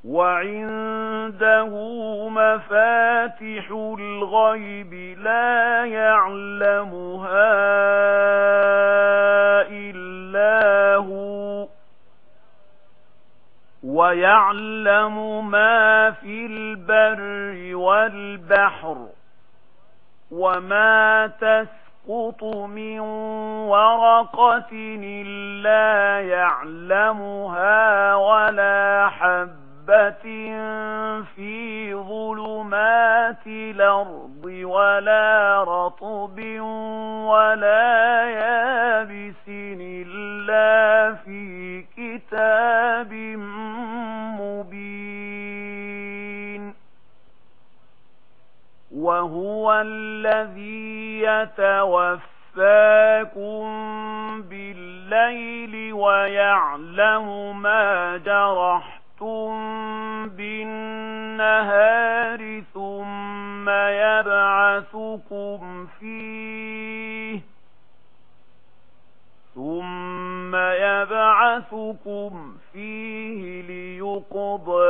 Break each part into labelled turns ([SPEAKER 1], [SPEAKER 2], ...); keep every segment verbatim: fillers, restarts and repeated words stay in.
[SPEAKER 1] وعنده مفاتح الغيب لا يعلمها إلا هو ويعلم ما في البر والبحر وما تسقط من ورقة إلا يعلمها ولا حبة في ظلمات الأرض ولا رطب ولا يابس إلا في كتاب مبين وهو الذي يتوفاكم بالليل ويعلم ما جرحتم بالنهار ثم يبعثكم فيه ثم يبعثكم فيه ليقضى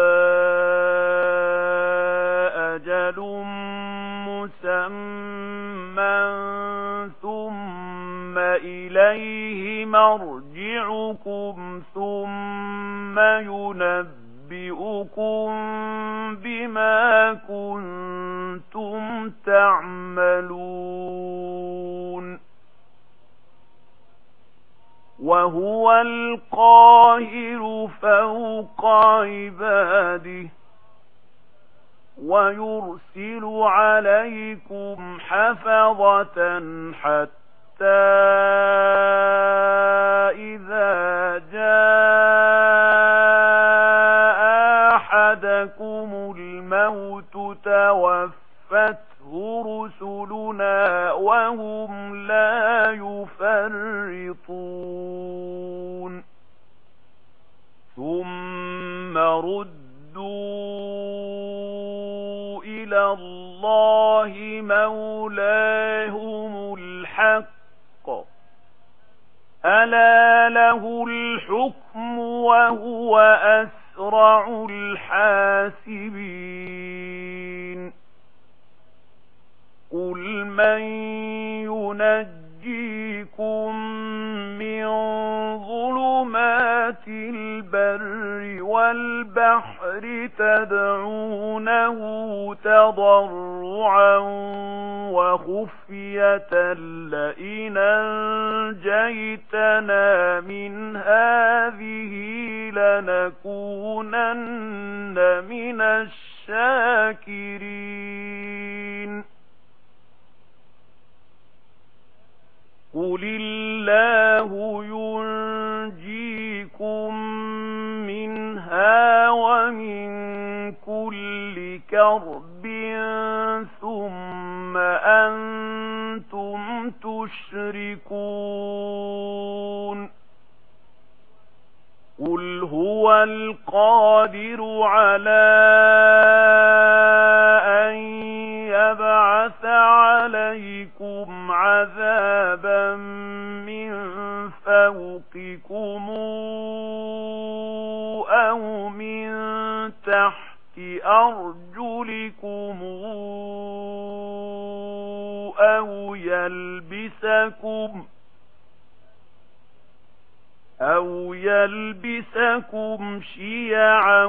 [SPEAKER 1] أجل مسمى ثم إليه مرجعكم ثم ينبئكم بما كنتم تعملون وهو القاهر فوق عباده ويرسل عليكم حفظة حتى إذا جاء أحدكم الموت توفته رسلنا وهم لا يفرطون ثم ردوا إلى الله مولاهم الحق ألا له الحكم وهو أسرع الحاسبين قل من ينجيكم من ظلمات البر والبحر تدعونه تضرعا وخفية لئن أنجيتنا من هذه لنكونن من الشاكرين قل الله ينجيكم منها ومن كل كرب ثم أنتم تشركون قل هو القادر على أن يبعث عليكم عذابا من فوقكم أو من تحت أرجلكم أو يلبسكم أو يلبسكم شيعا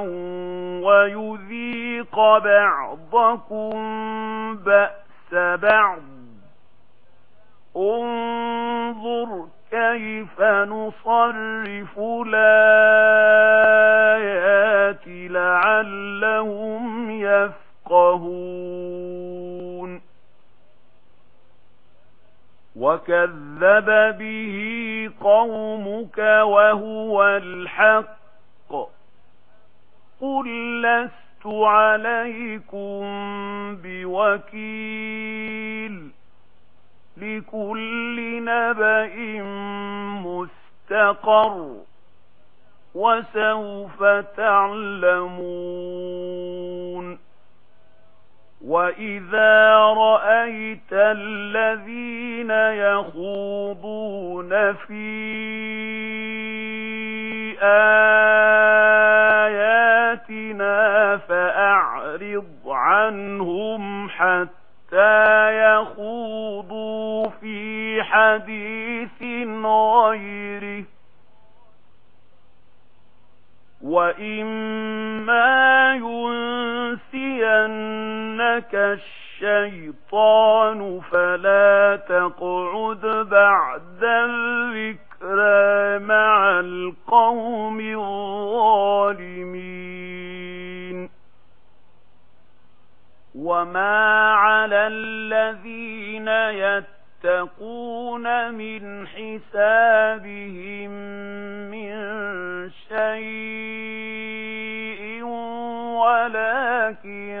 [SPEAKER 1] ويذيق بعضكم بأس بعض انظر كيف نصرف الآيات لعلهم يفقهون وكذب به قومك وهو الحق قل لست عليكم بوكيل لكل نبأ مستقر وسوف تعلمون وإذا رأيت الذين يخوضون في آياتنا وإما ينسينك الشيطان فلا تقعد بعد الذكرى مع القوم الظالمين وما على الذين يتقون من حسابهم من شيء ولكن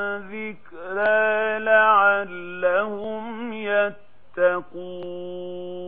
[SPEAKER 1] ذكرى لعلهم يتقون